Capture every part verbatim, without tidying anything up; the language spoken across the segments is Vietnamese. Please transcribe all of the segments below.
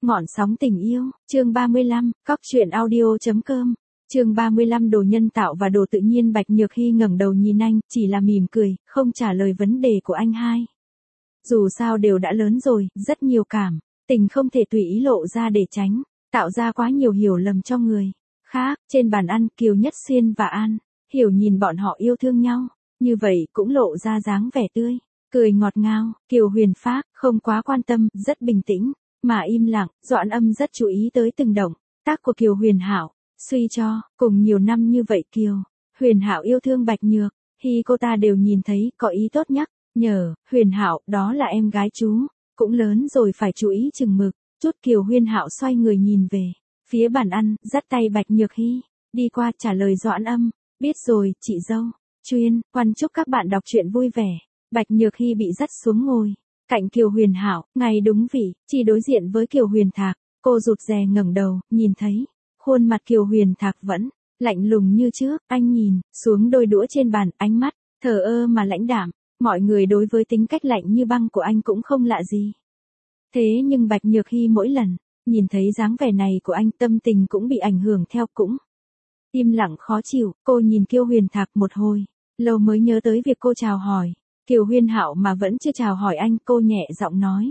Ngọn sóng tình yêu, chương ba mươi lăm, cóc truyện audio.com, chương ba mươi lăm đồ nhân tạo và đồ tự nhiên. Bạch Nhược Hy ngẩng đầu nhìn anh, chỉ là mỉm cười, không trả lời vấn đề của anh hai. Dù sao đều đã lớn rồi, rất nhiều cảm, tình không thể tùy ý lộ ra để tránh, tạo ra quá nhiều hiểu lầm cho người khác. Trên bàn ăn, Kiều Nhất Xuyên và An Hiểu nhìn bọn họ yêu thương nhau, như vậy cũng lộ ra dáng vẻ tươi cười ngọt ngào. Kiều Huyền Phác không quá quan tâm, rất bình tĩnh mà im lặng. Doãn Âm rất chú ý tới từng động tác của Kiều Huyền Hạo, suy cho cùng nhiều năm như vậy Kiều Huyền Hạo yêu thương Bạch Nhược Hy cô ta đều nhìn thấy, có ý tốt nhắc nhở Huyền Hạo, đó là em gái chú, cũng lớn rồi phải chú ý chừng mực chút. Kiều Huyền Hạo xoay người nhìn về phía bàn ăn, dắt tay Bạch Nhược Hy đi qua, trả lời Doãn Âm, biết rồi chị dâu. Chuyên quan chúc các bạn đọc truyện vui vẻ. Bạch Nhược Hy bị dắt xuống ngồi cạnh Kiều Huyền Hạo, ngay đúng vị chỉ đối diện với Kiều Huyền Thạc. Cô rụt rè ngẩng đầu, nhìn thấy khuôn mặt Kiều Huyền Thạc vẫn lạnh lùng như trước. Anh nhìn xuống đôi đũa trên bàn, ánh mắt thờ ơ mà lãnh đạm. Mọi người đối với tính cách lạnh như băng của anh cũng không lạ gì. Thế nhưng Bạch Nhược Hy mỗi lần nhìn thấy dáng vẻ này của anh, tâm tình cũng bị ảnh hưởng theo, cũng im lặng khó chịu. Cô nhìn Kiều Huyền Thạc một hồi lâu mới nhớ tới việc cô chào hỏi Kiều Huyền Hạo mà vẫn chưa chào hỏi anh. Cô nhẹ giọng nói,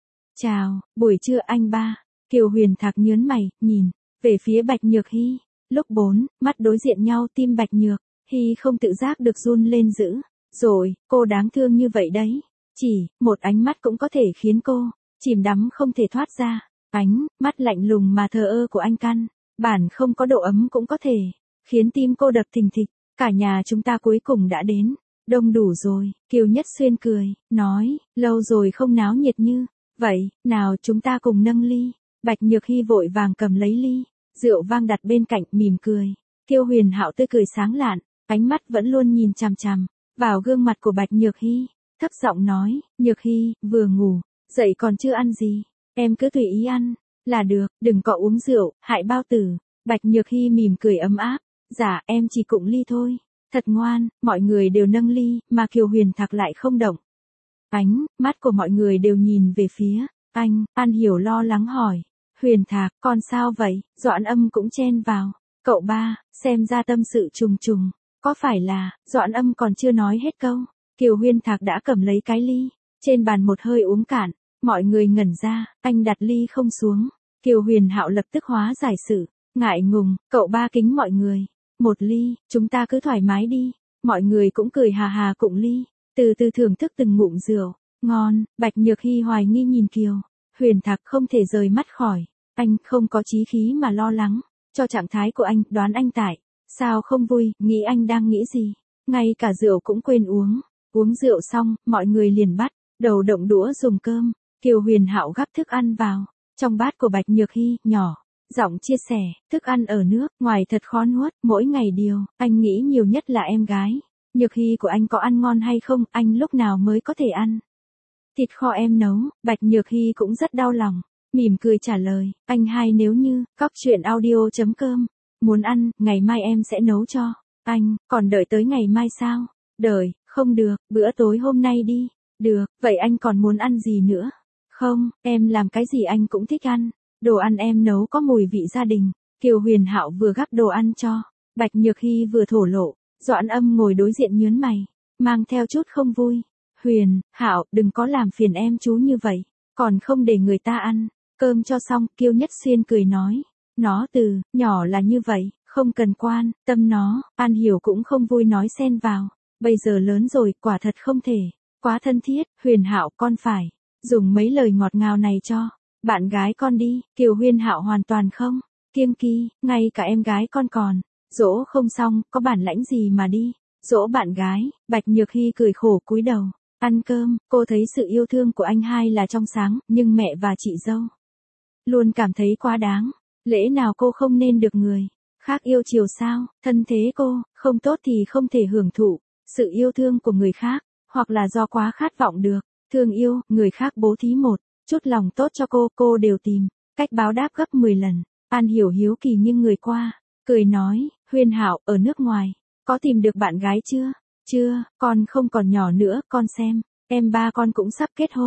chào, buổi trưa anh ba. Kiều Huyền Thạc nhớn mày, nhìn về phía Bạch Nhược Hy. Lúc bốn mắt đối diện nhau, tim Bạch Nhược Hy không tự giác được run lên dữ rồi. Cô đáng thương như vậy đấy, chỉ một ánh mắt cũng có thể khiến cô chìm đắm không thể thoát ra. Ánh mắt lạnh lùng mà thờ ơ của anh căn bản không có độ ấm, cũng có thể khiến tim cô đập thình thịch. Cả nhà chúng ta cuối cùng đã đến đông đủ rồi. Kiều Nhất Xuyên cười nói, lâu rồi không náo nhiệt như vậy, nào chúng ta cùng nâng ly. Bạch Nhược Hy vội vàng cầm lấy ly rượu vang đặt bên cạnh, mỉm cười. Kiều Huyền Hạo tươi cười sáng lạn, ánh mắt vẫn luôn nhìn chằm chằm vào gương mặt của Bạch Nhược Hy, thấp giọng nói, Nhược Hy, vừa ngủ dậy còn chưa ăn gì, em cứ tùy ý ăn là được, đừng có uống rượu hại bao tử. Bạch Nhược Hy mỉm cười ấm áp, dạ em chỉ cụng ly thôi. Thật ngoan. Mọi người đều nâng ly, mà Kiều Huyền Thạc lại không động. Ánh mắt của mọi người đều nhìn về phía anh. An Hiểu lo lắng hỏi, Huyền Thạc, con sao vậy? Doãn Âm cũng chen vào, cậu ba, xem ra tâm sự trùng trùng, có phải là? Doãn Âm còn chưa nói hết câu, Kiều Huyền Thạc đã cầm lấy cái ly trên bàn một hơi uống cạn. Mọi người ngẩn ra, anh đặt ly không xuống. Kiều Huyền Hạo lập tức hóa giải sự ngại ngùng, cậu ba kính mọi người một ly, chúng ta cứ thoải mái đi. Mọi người cũng cười hà hà cụng ly, từ từ thưởng thức từng ngụm rượu ngon. Bạch Nhược Hy hoài nghi nhìn Kiều Huyền Thạc, không thể rời mắt khỏi anh, không có chí khí mà lo lắng cho trạng thái của anh, đoán anh tại sao không vui, nghĩ anh đang nghĩ gì, ngay cả rượu cũng quên uống. Uống rượu xong, mọi người liền bắt đầu động đũa dùng cơm. Kiều Huyền Hạo gắp thức ăn vào trong bát của Bạch Nhược Hy, nhỏ giọng chia sẻ, thức ăn ở nước ngoài thật khó nuốt, mỗi ngày điều anh nghĩ nhiều nhất là em gái Nhược Hy của anh có ăn ngon hay không, anh lúc nào mới có thể ăn thịt kho em nấu. Bạch Nhược Hy cũng rất đau lòng, mỉm cười trả lời, anh hai, nếu như cóc truyện audio.com muốn ăn, ngày mai em sẽ nấu cho anh. Còn đợi tới ngày mai sao? Đợi, không được, bữa tối hôm nay đi. Được, vậy anh còn muốn ăn gì nữa? Không, em làm cái gì anh cũng thích ăn. Đồ ăn em nấu có mùi vị gia đình. Kiều Huyền Hạo vừa gắp đồ ăn cho Bạch Nhược Hy vừa thổ lộ. Doãn Âm ngồi đối diện nhớn mày, mang theo chút không vui. Huyền Hạo, đừng có làm phiền em chú như vậy, còn không để người ta ăn cơm cho xong. Kiều Nhất Xuyên cười nói, nó từ nhỏ là như vậy, không cần quan tâm nó. An Hiểu cũng không vui nói xen vào, bây giờ lớn rồi, quả thật không thể quá thân thiết. Huyền Hạo, con phải dùng mấy lời ngọt ngào này cho bạn gái con đi. Kiều Huyền Hạo hoàn toàn không kiêng kỵ, ngay cả em gái con còn dỗ không xong, có bản lãnh gì mà đi dỗ bạn gái. Bạch Nhược Hy cười khổ cúi đầu ăn cơm. Cô thấy sự yêu thương của anh hai là trong sáng, nhưng mẹ và chị dâu luôn cảm thấy quá đáng. Lẽ nào cô không nên được người khác yêu chiều sao? Thân thế cô không tốt thì không thể hưởng thụ sự yêu thương của người khác, hoặc là do quá khát vọng được thương yêu người khác bố thí một chút lòng tốt cho cô, cô đều tìm cách báo đáp gấp mười lần. An Hiểu hiếu kỳ nhưng người qua, cười nói, Huyền Hạo, ở nước ngoài có tìm được bạn gái chưa? Chưa, con không còn nhỏ nữa, con xem em ba con cũng sắp kết hôn,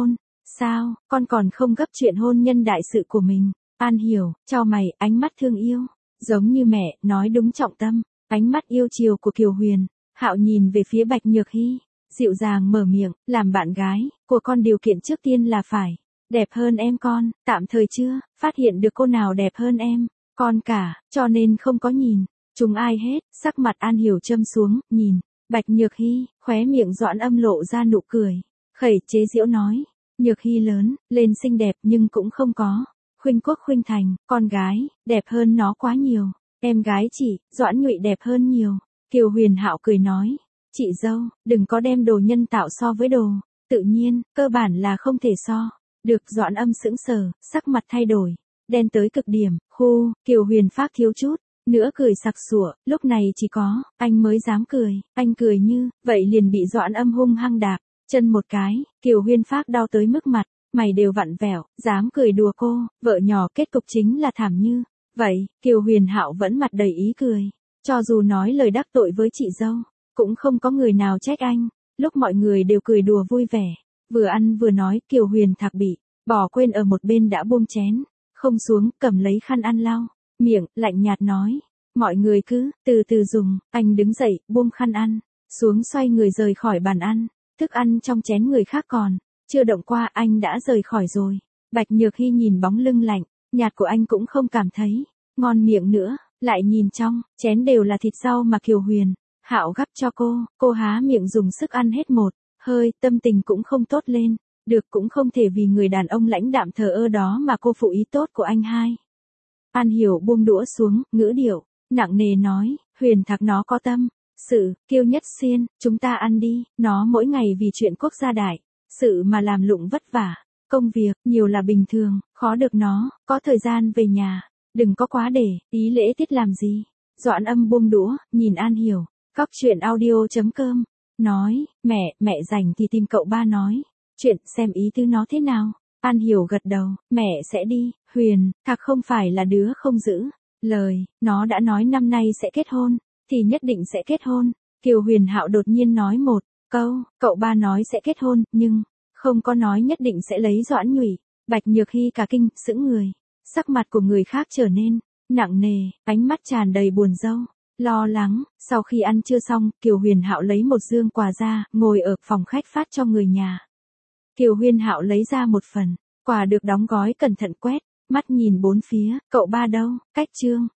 Sao, con còn không gấp chuyện hôn nhân đại sự của mình? An Hiểu, chau mày, ánh mắt thương yêu. Giống như mẹ, nói đúng trọng tâm. Ánh mắt yêu chiều của Kiều Huyền. Hạo nhìn về phía Bạch Nhược Hy. Dịu dàng mở miệng, làm bạn gái, của con điều kiện trước tiên là phải. Đẹp hơn em con, tạm thời chưa, phát hiện được cô nào đẹp hơn em. Con cả, cho nên không có nhìn. Chúng ai hết, sắc mặt An Hiểu châm xuống, nhìn. Bạch Nhược Hy, khóe miệng Doãn Âm lộ ra nụ cười. Khẩy chế giễu nói. Nhược Hy lớn, lên xinh đẹp nhưng cũng không có. Khuynh Quốc khuynh thành, con gái, đẹp hơn nó quá nhiều. Em gái chị, Doãn Nhụy đẹp hơn nhiều. Kiều Huyền Hạo cười nói. Chị dâu, đừng có đem đồ nhân tạo so với đồ. Tự nhiên, cơ bản là không thể so. Được Doãn Âm sững sờ, sắc mặt thay đổi. Đen tới cực điểm, khu, Kiều Huyền Phác thiếu chút. Nữa cười sặc sủa, lúc này chỉ có, anh mới dám cười. Anh cười như, vậy liền bị Doãn Âm hung hăng đạp. Chân một cái, Kiều Huyên Phác đau tới mức mặt, mày đều vặn vẹo, dám cười đùa cô, vợ nhỏ kết cục chính là thảm như. Vậy, Kiều Huyền Hạo vẫn mặt đầy ý cười. Cho dù nói lời đắc tội với chị dâu, cũng không có người nào trách anh. Lúc mọi người đều cười đùa vui vẻ, vừa ăn vừa nói, Kiều Huyền Thạc bị bỏ quên ở một bên đã buông chén, không xuống, cầm lấy khăn ăn lau miệng, lạnh nhạt nói, mọi người cứ từ từ dùng. Anh đứng dậy, buông khăn ăn xuống, xoay người rời khỏi bàn ăn. Thức ăn trong chén người khác còn chưa động qua, anh đã rời khỏi rồi. Bạch Nhược Hy nhìn bóng lưng lạnh nhạt của anh cũng không cảm thấy ngon miệng nữa, lại nhìn trong chén đều là thịt rau mà Kiều Huyền Hạo gắp cho cô. Cô há miệng dùng sức ăn hết một hơi, tâm tình cũng không tốt lên được, cũng không thể vì người đàn ông lãnh đạm thờ ơ đó mà cô phụ ý tốt của anh hai. An Hiểu buông đũa xuống, ngữ điệu nặng nề nói, Huyền Thạc nó có tâm sự, Kiêu Nhất Xiên, chúng ta ăn đi. Nó mỗi ngày vì chuyện quốc gia đại sự mà làm lụng vất vả, công việc nhiều là bình thường, khó được nó có thời gian về nhà. Đừng có quá để ý lễ tiết làm gì. Doãn Âm buông đũa, nhìn An Hiểu. Cóc truyện audio chấm com nói, mẹ, mẹ rảnh thì tìm cậu ba nói chuyện, xem ý tứ nó thế nào. An Hiểu gật đầu, mẹ sẽ đi. Huyền Thạc không phải là đứa không giữ lời, nó đã nói năm nay sẽ kết hôn, thì nhất định sẽ kết hôn. Kiều Huyền Hạo đột nhiên nói một câu, cậu ba nói sẽ kết hôn, nhưng không có nói nhất định sẽ lấy Doãn Nhụy. Bạch Nhược Hy cả kinh, sững người. Sắc mặt của người khác trở nên nặng nề, ánh mắt tràn đầy buồn rầu, lo lắng. Sau khi ăn trưa xong, Kiều Huyền Hạo lấy một dương quà ra, ngồi ở phòng khách phát cho người nhà. Kiều Huyền Hạo lấy ra một phần quà được đóng gói cẩn thận, quét mắt nhìn bốn phía, cậu ba đâu? Cách Trương